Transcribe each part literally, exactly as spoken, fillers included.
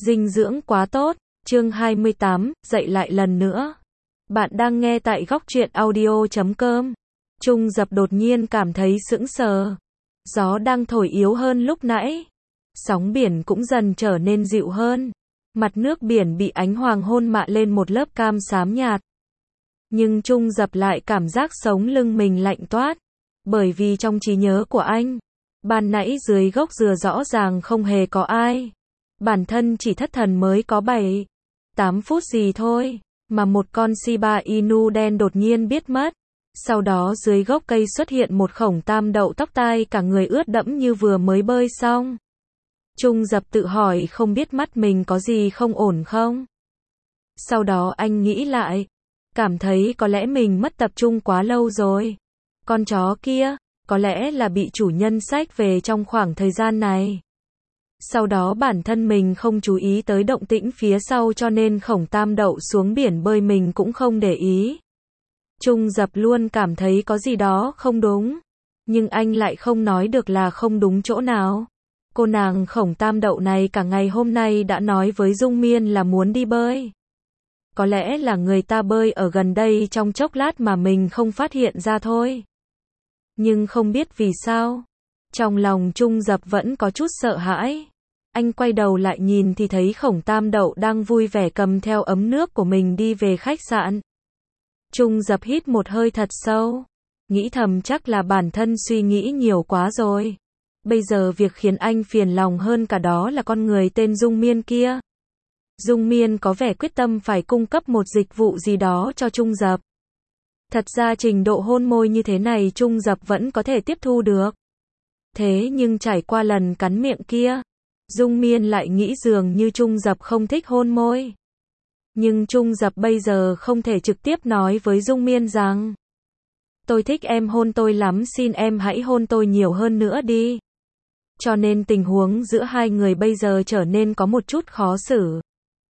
Dinh dưỡng quá tốt. Chương hai mươi tám, dậy lại lần nữa. Bạn đang nghe tại góc truyện audio chấm com. Trung Dập đột nhiên cảm thấy sững sờ. Gió đang thổi yếu hơn lúc nãy. Sóng biển cũng dần trở nên dịu hơn. Mặt nước biển bị ánh hoàng hôn mạ lên một lớp cam xám nhạt. Nhưng Trung Dập lại cảm giác sống lưng mình lạnh toát. Bởi vì trong trí nhớ của anh, ban nãy dưới gốc dừa rõ ràng không hề có ai. Bản thân chỉ thất thần mới có bảy, tám phút gì thôi, mà một con Shiba Inu đen đột nhiên biết mất. Sau đó dưới gốc cây xuất hiện một khổng tam đậu tóc tai cả người ướt đẫm như vừa mới bơi xong. Trung Dập tự hỏi không biết mắt mình có gì không ổn không? Sau đó anh nghĩ lại, cảm thấy có lẽ mình mất tập trung quá lâu rồi. Con chó kia, có lẽ là bị chủ nhân xách về trong khoảng thời gian này. Sau đó bản thân mình không chú ý tới động tĩnh phía sau cho nên khổng tam đậu xuống biển bơi mình cũng không để ý. Trung Dập luôn cảm thấy có gì đó không đúng. Nhưng anh lại không nói được là không đúng chỗ nào. Cô nàng khổng tam đậu này cả ngày hôm nay đã nói với Dung Miên là muốn đi bơi. Có lẽ là người ta bơi ở gần đây trong chốc lát mà mình không phát hiện ra thôi. Nhưng không biết vì sao, trong lòng Trung Dập vẫn có chút sợ hãi. Anh quay đầu lại nhìn thì thấy khổng tam đậu đang vui vẻ cầm theo ấm nước của mình đi về khách sạn. Trung Dập hít một hơi thật sâu, nghĩ thầm chắc là bản thân suy nghĩ nhiều quá rồi. Bây giờ việc khiến anh phiền lòng hơn cả đó là con người tên Dung Miên kia. Dung Miên có vẻ quyết tâm phải cung cấp một dịch vụ gì đó cho Trung Dập. Thật ra trình độ hôn môi như thế này Trung Dập vẫn có thể tiếp thu được. Thế nhưng trải qua lần cắn miệng kia, Dung Miên lại nghĩ dường như Trung Dập không thích hôn môi. Nhưng Trung Dập bây giờ không thể trực tiếp nói với Dung Miên rằng tôi thích em hôn tôi lắm, xin em hãy hôn tôi nhiều hơn nữa đi. Cho nên tình huống giữa hai người bây giờ trở nên có một chút khó xử.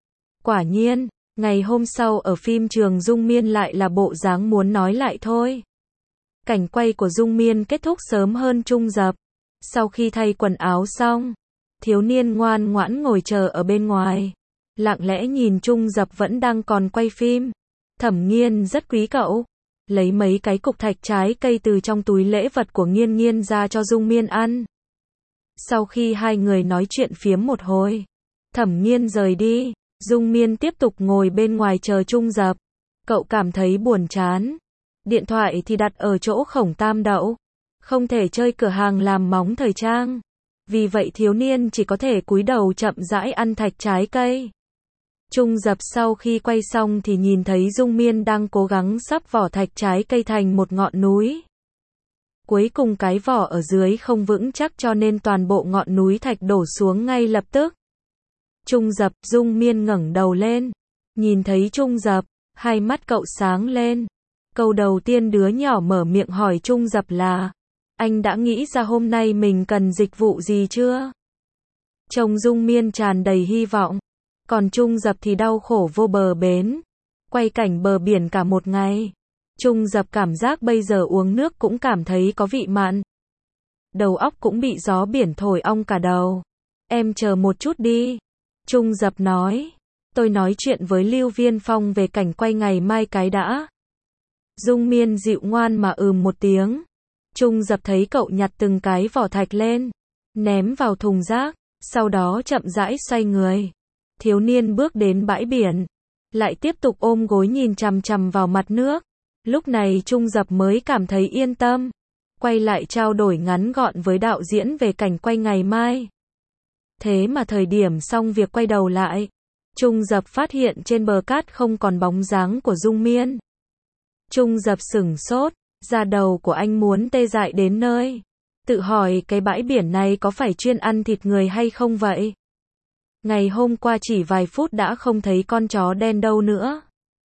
Quả nhiên, ngày hôm sau ở phim trường Dung Miên lại là bộ dáng muốn nói lại thôi. Cảnh quay của Dung Miên kết thúc sớm hơn Trung Dập. Sau khi thay quần áo xong, thiếu niên ngoan ngoãn ngồi chờ ở bên ngoài. Lặng lẽ nhìn Trung Dập vẫn đang còn quay phim. Thẩm Nghiên rất quý cậu. Lấy mấy cái cục thạch trái cây từ trong túi lễ vật của Nghiên Nghiên ra cho Dung Miên ăn. Sau khi hai người nói chuyện phiếm một hồi, Thẩm Nghiên rời đi. Dung Miên tiếp tục ngồi bên ngoài chờ Trung Dập. Cậu cảm thấy buồn chán. Điện thoại thì đặt ở chỗ khổng tam đậu. Không thể chơi cửa hàng làm móng thời trang. Vì vậy thiếu niên chỉ có thể cúi đầu chậm rãi ăn thạch trái cây. Trung Dập sau khi quay xong thì nhìn thấy Dung Miên đang cố gắng sắp vỏ thạch trái cây thành một ngọn núi. Cuối cùng cái vỏ ở dưới không vững chắc cho nên toàn bộ ngọn núi thạch đổ xuống ngay lập tức. Trung Dập, Dung Miên ngẩng đầu lên. Nhìn thấy Trung Dập, hai mắt cậu sáng lên. Câu đầu tiên đứa nhỏ mở miệng hỏi Trung Dập là: anh đã nghĩ ra hôm nay mình cần dịch vụ gì chưa? Trông Dung Miên tràn đầy hy vọng. Còn Trung Dập thì đau khổ vô bờ bến. Quay cảnh bờ biển cả một ngày. Trung Dập cảm giác bây giờ uống nước cũng cảm thấy có vị mặn. Đầu óc cũng bị gió biển thổi ong cả đầu. Em chờ một chút đi. Trung Dập nói. Tôi nói chuyện với Lưu Viên Phong về cảnh quay ngày mai cái đã. Dung Miên dịu ngoan mà ừm một tiếng. Trung Dập thấy cậu nhặt từng cái vỏ thạch lên, ném vào thùng rác, sau đó chậm rãi xoay người. Thiếu niên bước đến bãi biển, lại tiếp tục ôm gối nhìn chằm chằm vào mặt nước. Lúc này Trung Dập mới cảm thấy yên tâm. Quay lại trao đổi ngắn gọn với đạo diễn về cảnh quay ngày mai. Thế mà thời điểm xong việc quay đầu lại, Trung Dập phát hiện trên bờ cát không còn bóng dáng của Dung Miên. Trung Dập sửng sốt, da đầu của anh muốn tê dại đến nơi. Tự hỏi cái bãi biển này có phải chuyên ăn thịt người hay không vậy? Ngày hôm qua chỉ vài phút đã không thấy con chó đen đâu nữa.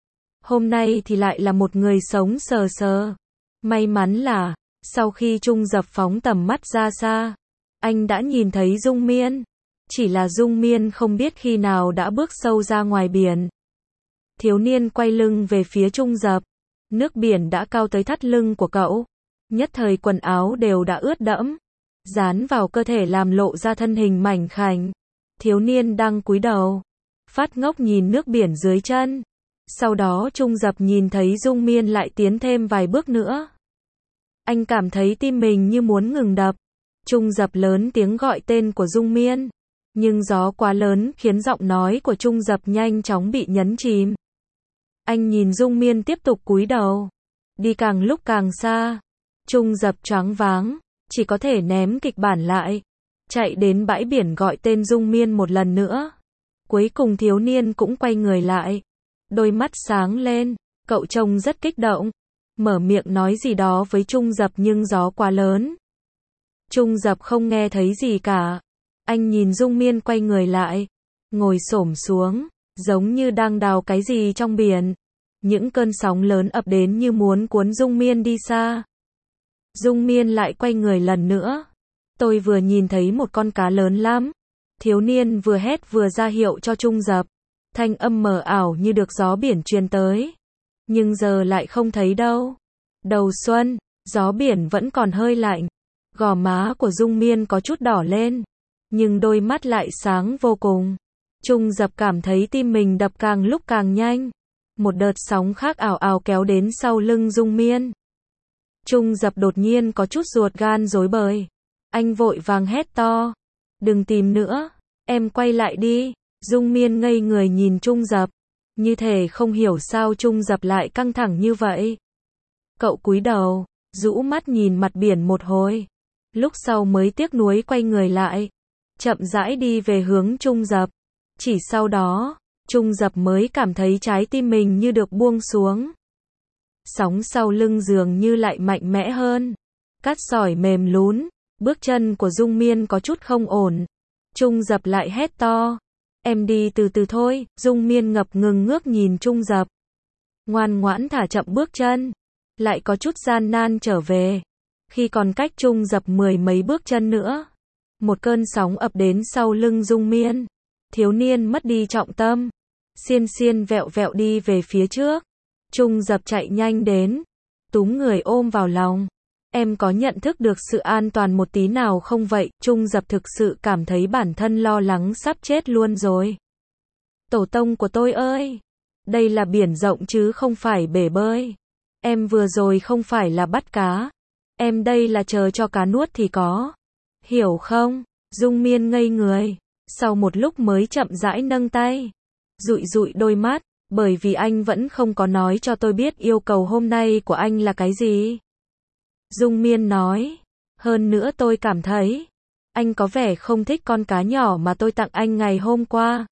Hôm nay thì lại là một người sống sờ sờ. May mắn là, sau khi Trung Dập phóng tầm mắt ra xa, anh đã nhìn thấy Dung Miên. Chỉ là Dung Miên không biết khi nào đã bước sâu ra ngoài biển. Thiếu niên quay lưng về phía Trung Dập. Nước biển đã cao tới thắt lưng của cậu. Nhất thời quần áo đều đã ướt đẫm, dán vào cơ thể làm lộ ra thân hình mảnh khảnh. Thiếu niên đang cúi đầu, phát ngốc nhìn nước biển dưới chân. Sau đó Trung Dập nhìn thấy Dung Miên lại tiến thêm vài bước nữa. Anh cảm thấy tim mình như muốn ngừng đập. Trung Dập lớn tiếng gọi tên của Dung Miên. Nhưng gió quá lớn khiến giọng nói của Trung Dập nhanh chóng bị nhấn chìm. Anh nhìn Dung Miên tiếp tục cúi đầu. Đi càng lúc càng xa. Trung Dập choáng váng, chỉ có thể ném kịch bản lại. Chạy đến bãi biển gọi tên Dung Miên một lần nữa. Cuối cùng thiếu niên cũng quay người lại. Đôi mắt sáng lên, cậu trông rất kích động. Mở miệng nói gì đó với Trung Dập nhưng gió quá lớn. Trung Dập không nghe thấy gì cả. Anh nhìn Dung Miên quay người lại. Ngồi xổm xuống, giống như đang đào cái gì trong biển. Những cơn sóng lớn ập đến như muốn cuốn Dung Miên đi xa. Dung Miên lại quay người lần nữa. Tôi vừa nhìn thấy một con cá lớn lắm. Thiếu niên vừa hét vừa ra hiệu cho Trung Dập. Thanh âm mờ ảo như được gió biển truyền tới. Nhưng giờ lại không thấy đâu. Đầu xuân, gió biển vẫn còn hơi lạnh. Gò má của Dung Miên có chút đỏ lên. Nhưng đôi mắt lại sáng vô cùng. Trung Dập cảm thấy tim mình đập càng lúc càng nhanh. Một đợt sóng khác ảo ảo kéo đến sau lưng Dung Miên. Trung Dập đột nhiên có chút ruột gan rối bời. Anh vội vàng hét to. Đừng tìm nữa, em quay lại đi. Dung Miên ngây người nhìn Trung Dập. Như thể không hiểu sao Trung Dập lại căng thẳng như vậy. Cậu cúi đầu, rũ mắt nhìn mặt biển một hồi. Lúc sau mới tiếc nuối quay người lại. Chậm rãi đi về hướng Trung Dập. Chỉ sau đó, Trung Dập mới cảm thấy trái tim mình như được buông xuống. Sóng sau lưng dường như lại mạnh mẽ hơn. Cát sỏi mềm lún. Bước chân của Dung Miên có chút không ổn. Trung Dập lại hét to. Em đi từ từ thôi. Dung Miên ngập ngừng ngước nhìn Trung Dập. Ngoan ngoãn thả chậm bước chân. Lại có chút gian nan trở về. Khi còn cách Trung Dập mười mấy bước chân nữa. Một cơn sóng ập đến sau lưng Dung Miên. Thiếu niên mất đi trọng tâm. Xiên xiên vẹo vẹo đi về phía trước. Trung Dập chạy nhanh đến. Túm người ôm vào lòng. Em có nhận thức được sự an toàn một tí nào không vậy? Trung Dập thực sự cảm thấy bản thân lo lắng sắp chết luôn rồi. Tổ tông của tôi ơi! Đây là biển rộng chứ không phải bể bơi. Em vừa rồi không phải là bắt cá. Em đây là chờ cho cá nuốt thì có. Hiểu không? Dung Miên ngây người. Sau một lúc mới chậm rãi nâng tay. Dụi dụi đôi mắt. Bởi vì anh vẫn không có nói cho tôi biết yêu cầu hôm nay của anh là cái gì. Dung Miên nói. Hơn nữa tôi cảm thấy. Anh có vẻ không thích con cá nhỏ mà tôi tặng anh ngày hôm qua.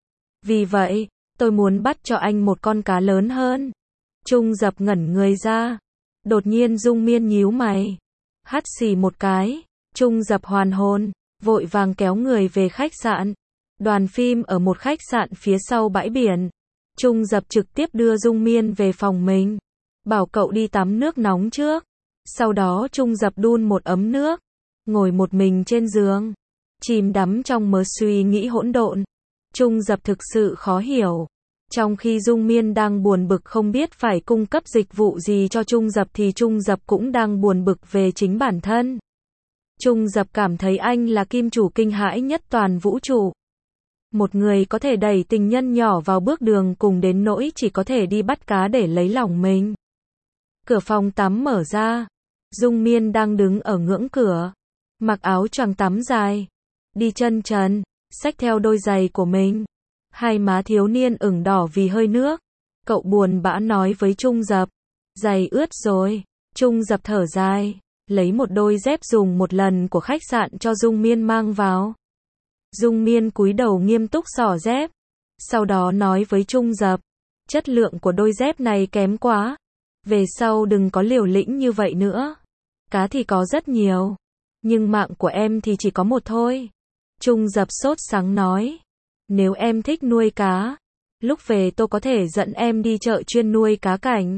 Vì vậy, tôi muốn bắt cho anh một con cá lớn hơn. Trung Dập ngẩn người ra. Đột nhiên Dung Miên nhíu mày. Hắt xì một cái. Trung Dập hoàn hồn. Vội vàng kéo người về khách sạn. Đoàn phim ở một khách sạn phía sau bãi biển. Trung Dập trực tiếp đưa Dung Miên về phòng mình. Bảo cậu đi tắm nước nóng trước. Sau đó Trung Dập đun một ấm nước. Ngồi một mình trên giường. Chìm đắm trong mớ suy nghĩ hỗn độn. Trung Dập thực sự khó hiểu. Trong khi Dung Miên đang buồn bực không biết phải cung cấp dịch vụ gì cho Trung Dập thì Trung Dập cũng đang buồn bực về chính bản thân. Trung Dập cảm thấy anh là kim chủ kinh hãi nhất toàn vũ trụ. Một người có thể đẩy tình nhân nhỏ vào bước đường cùng đến nỗi chỉ có thể đi bắt cá để lấy lòng mình. Cửa phòng tắm mở ra. Dung Miên đang đứng ở ngưỡng cửa. Mặc áo choàng tắm dài. Đi chân trần. Xách theo đôi giày của mình. Hai má thiếu niên ửng đỏ vì hơi nước. Cậu buồn bã nói với Trung Dập. Giày ướt rồi. Trung Dập thở dài. Lấy một đôi dép dùng một lần của khách sạn cho Dung Miên mang vào. Dung Miên cúi đầu nghiêm túc xỏ dép. Sau đó nói với Trung Dập. Chất lượng của đôi dép này kém quá. Về sau đừng có liều lĩnh như vậy nữa. Cá thì có rất nhiều. Nhưng mạng của em thì chỉ có một thôi. Trung Dập sốt sắng nói. Nếu em thích nuôi cá. Lúc về tôi có thể dẫn em đi chợ chuyên nuôi cá cảnh.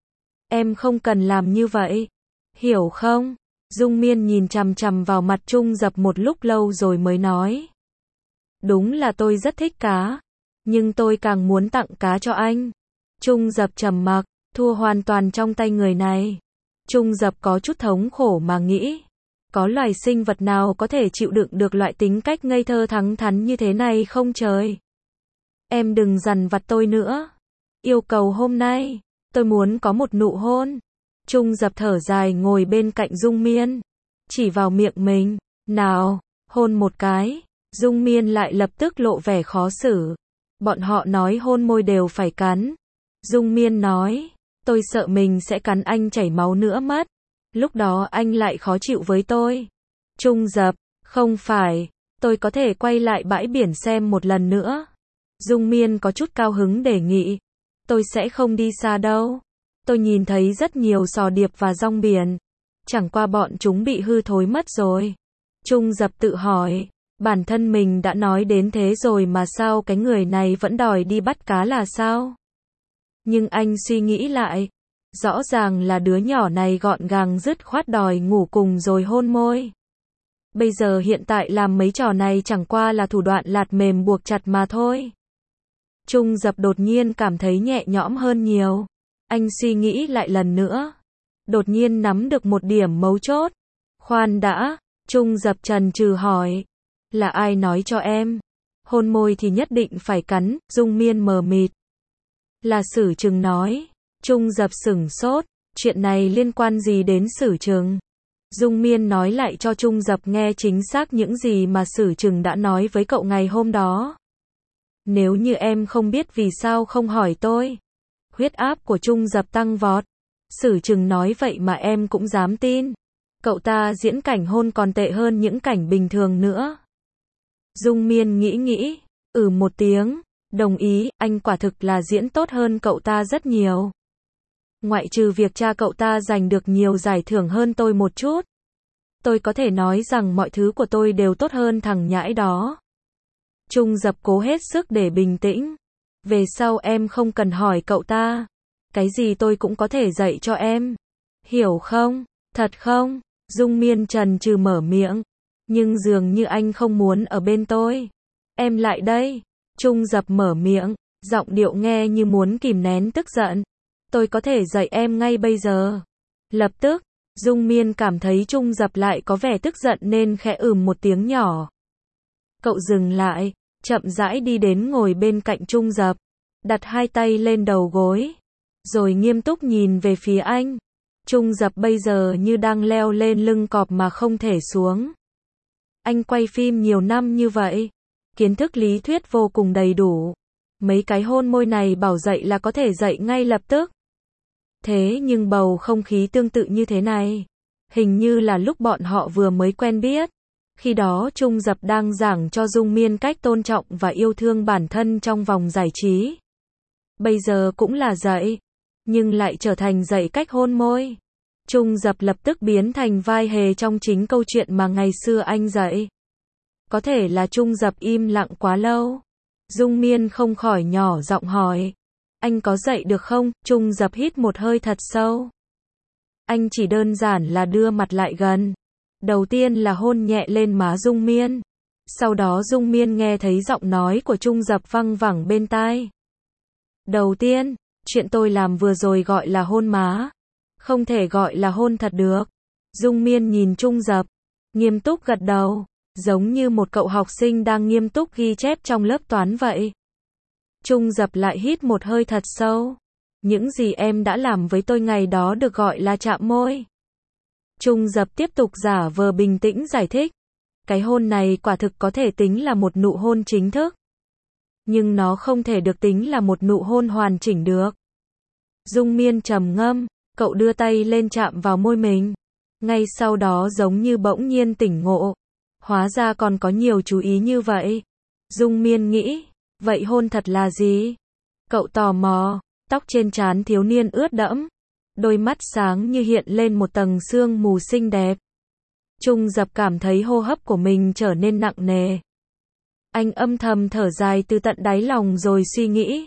Em không cần làm như vậy. Hiểu không? Dung Miên nhìn chằm chằm vào mặt Trung Dập một lúc lâu rồi mới nói. Đúng là tôi rất thích cá. Nhưng tôi càng muốn tặng cá cho anh. Trung Dập trầm mặc. Thua hoàn toàn trong tay người này. Trung Dập có chút thống khổ mà nghĩ. Có loài sinh vật nào có thể chịu đựng được loại tính cách ngây thơ thẳng thắn như thế này không trời? Em đừng dằn vặt tôi nữa. Yêu cầu hôm nay, tôi muốn có một nụ hôn. Trung Dập thở dài ngồi bên cạnh Dung Miên. Chỉ vào miệng mình. Nào, hôn một cái. Dung Miên lại lập tức lộ vẻ khó xử. Bọn họ nói hôn môi đều phải cắn. Dung Miên nói, tôi sợ mình sẽ cắn anh chảy máu nữa mất. Lúc đó anh lại khó chịu với tôi. Trung Dập, không phải, tôi có thể quay lại bãi biển xem một lần nữa. Dung Miên có chút cao hứng đề nghị. Tôi sẽ không đi xa đâu. Tôi nhìn thấy rất nhiều sò điệp và rong biển. Chẳng qua bọn chúng bị hư thối mất rồi. Trung Dập tự hỏi, bản thân mình đã nói đến thế rồi mà sao cái người này vẫn đòi đi bắt cá là sao? Nhưng anh suy nghĩ lại, rõ ràng là đứa nhỏ này gọn gàng dứt khoát đòi ngủ cùng rồi hôn môi. Bây giờ hiện tại làm mấy trò này chẳng qua là thủ đoạn lạt mềm buộc chặt mà thôi. Trung Dập đột nhiên cảm thấy nhẹ nhõm hơn nhiều. Anh suy nghĩ lại lần nữa. Đột nhiên nắm được một điểm mấu chốt. Khoan đã, Trung Dập chần chừ hỏi. Là ai nói cho em? Hôn môi thì nhất định phải cắn, Dung Miên mờ mịt. Là Sử Trừng nói. Trung Dập sửng sốt, chuyện này liên quan gì đến Sử Trừng? Dung Miên nói lại cho Trung Dập nghe chính xác những gì mà Sử Trừng đã nói với cậu ngày hôm đó. Nếu như em không biết vì sao không hỏi tôi. Huyết áp của Trung Dập tăng vọt. Sử Trừng nói vậy mà em cũng dám tin. Cậu ta diễn cảnh hôn còn tệ hơn những cảnh bình thường nữa. Dung Miên nghĩ nghĩ, ừ một tiếng, đồng ý, anh quả thực là diễn tốt hơn cậu ta rất nhiều. Ngoại trừ việc cha cậu ta giành được nhiều giải thưởng hơn tôi một chút. Tôi có thể nói rằng mọi thứ của tôi đều tốt hơn thằng nhãi đó. Trung Dập cố hết sức để bình tĩnh. Về sau em không cần hỏi cậu ta. Cái gì tôi cũng có thể dạy cho em. Hiểu không? Thật không? Dung Miên chần chừ mở miệng. Nhưng dường như anh không muốn ở bên tôi. Em lại đây. Trung Dập mở miệng, giọng điệu nghe như muốn kìm nén tức giận. Tôi có thể dạy em ngay bây giờ. Lập tức, Dung Miên cảm thấy Trung Dập lại có vẻ tức giận nên khẽ ừm một tiếng nhỏ. Cậu dừng lại, chậm rãi đi đến ngồi bên cạnh Trung Dập, đặt hai tay lên đầu gối, rồi nghiêm túc nhìn về phía anh. Trung Dập bây giờ như đang leo lên lưng cọp mà không thể xuống. Anh quay phim nhiều năm như vậy, kiến thức lý thuyết vô cùng đầy đủ. Mấy cái hôn môi này bảo dạy là có thể dạy ngay lập tức. Thế nhưng bầu không khí tương tự như thế này, hình như là lúc bọn họ vừa mới quen biết. Khi đó Trung Dập đang giảng cho Dung Miên cách tôn trọng và yêu thương bản thân trong vòng giải trí. Bây giờ cũng là dạy, nhưng lại trở thành dạy cách hôn môi. Trung Dập lập tức biến thành vai hề trong chính câu chuyện mà ngày xưa anh dạy. Có thể là Trung Dập im lặng quá lâu. Dung Miên không khỏi nhỏ giọng hỏi. Anh có dạy được không? Trung Dập hít một hơi thật sâu. Anh chỉ đơn giản là đưa mặt lại gần. Đầu tiên là hôn nhẹ lên má Dung Miên. Sau đó Dung Miên nghe thấy giọng nói của Trung Dập văng vẳng bên tai. Đầu tiên, chuyện tôi làm vừa rồi gọi là hôn má. Không thể gọi là hôn thật được. Dung Miên nhìn Trung Dập, nghiêm túc gật đầu, giống như một cậu học sinh đang nghiêm túc ghi chép trong lớp toán vậy. Trung Dập lại hít một hơi thật sâu. Những gì em đã làm với tôi ngày đó được gọi là chạm môi. Trung Dập tiếp tục giả vờ bình tĩnh giải thích. Cái hôn này quả thực có thể tính là một nụ hôn chính thức. Nhưng nó không thể được tính là một nụ hôn hoàn chỉnh được. Dung Miên trầm ngâm, cậu đưa tay lên chạm vào môi mình. Ngay sau đó giống như bỗng nhiên tỉnh ngộ. Hóa ra còn có nhiều chú ý như vậy. Dung Miên nghĩ, vậy hôn thật là gì? Cậu tò mò, tóc trên trán thiếu niên ướt đẫm. Đôi mắt sáng như hiện lên một tầng sương mù xinh đẹp. Trung Dập cảm thấy hô hấp của mình trở nên nặng nề. Anh âm thầm thở dài từ tận đáy lòng rồi suy nghĩ.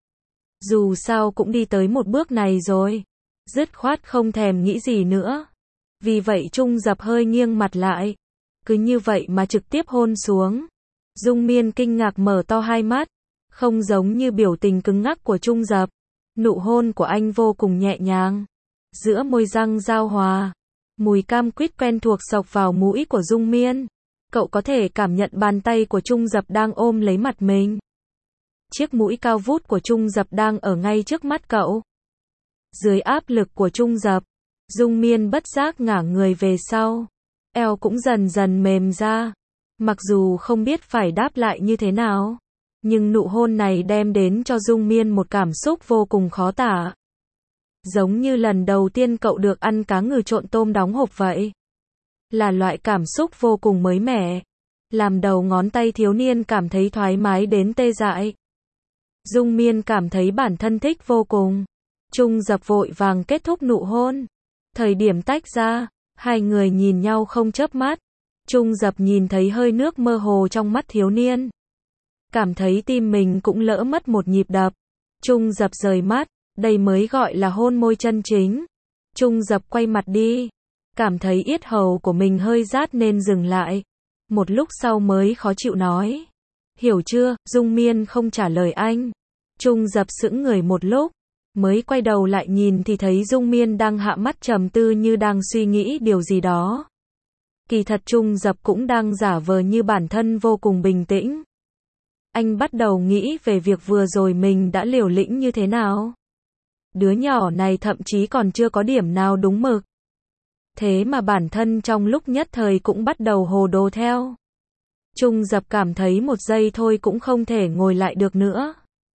Dù sao cũng đi tới một bước này rồi. Dứt khoát không thèm nghĩ gì nữa. Vì vậy Trung Dập hơi nghiêng mặt lại. Cứ như vậy mà trực tiếp hôn xuống. Dung Miên kinh ngạc mở to hai mắt. Không giống như biểu tình cứng ngắc của Trung Dập. Nụ hôn của anh vô cùng nhẹ nhàng. Giữa môi răng giao hòa. Mùi cam quýt quen thuộc xộc vào mũi của Dung Miên. Cậu có thể cảm nhận bàn tay của Trung Dập đang ôm lấy mặt mình. Chiếc mũi cao vút của Trung Dập đang ở ngay trước mắt cậu. Dưới áp lực của Trung Dập, Dung Miên bất giác ngả người về sau. Eo cũng dần dần mềm ra. Mặc dù không biết phải đáp lại như thế nào, nhưng nụ hôn này đem đến cho Dung Miên một cảm xúc vô cùng khó tả. Giống như lần đầu tiên cậu được ăn cá ngừ trộn tôm đóng hộp vậy. Là loại cảm xúc vô cùng mới mẻ. Làm đầu ngón tay thiếu niên cảm thấy thoải mái đến tê dại. Dung Miên cảm thấy bản thân thích vô cùng. Trung Dập vội vàng kết thúc nụ hôn. Thời điểm tách ra, hai người nhìn nhau không chớp mắt. Trung Dập nhìn thấy hơi nước mơ hồ trong mắt thiếu niên. Cảm thấy tim mình cũng lỡ mất một nhịp đập. Trung Dập rời mắt, đây mới gọi là hôn môi chân chính. Trung Dập quay mặt đi. Cảm thấy yết hầu của mình hơi rát nên dừng lại. Một lúc sau mới khó chịu nói. Hiểu chưa? Dung Miên không trả lời anh. Trung Dập sững người một lúc. Mới quay đầu lại nhìn thì thấy Dung Miên đang hạ mắt trầm tư như đang suy nghĩ điều gì đó. Kỳ thật Trung Dập cũng đang giả vờ như bản thân vô cùng bình tĩnh. Anh bắt đầu nghĩ về việc vừa rồi mình đã liều lĩnh như thế nào. Đứa nhỏ này thậm chí còn chưa có điểm nào đúng mực. Thế mà bản thân trong lúc nhất thời cũng bắt đầu hồ đồ theo. Trung Dập cảm thấy một giây thôi cũng không thể ngồi lại được nữa.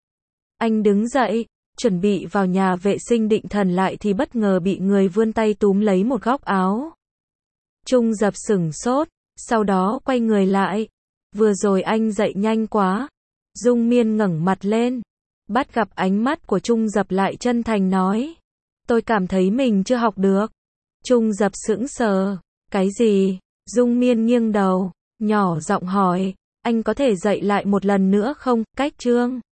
Anh đứng dậy, chuẩn bị vào nhà vệ sinh định thần lại thì bất ngờ bị người vươn tay túm lấy một góc áo. Trung Dập sửng sốt, sau đó quay người lại. Vừa rồi anh dậy nhanh quá. Dung Miên ngẩng mặt lên, bắt gặp ánh mắt của Trung Dập lại chân thành nói. Tôi cảm thấy mình chưa học được. Trung Dập sững sờ. Cái gì? Dung Miên nghiêng đầu, nhỏ giọng hỏi. Anh có thể dạy lại một lần nữa không? Cách chương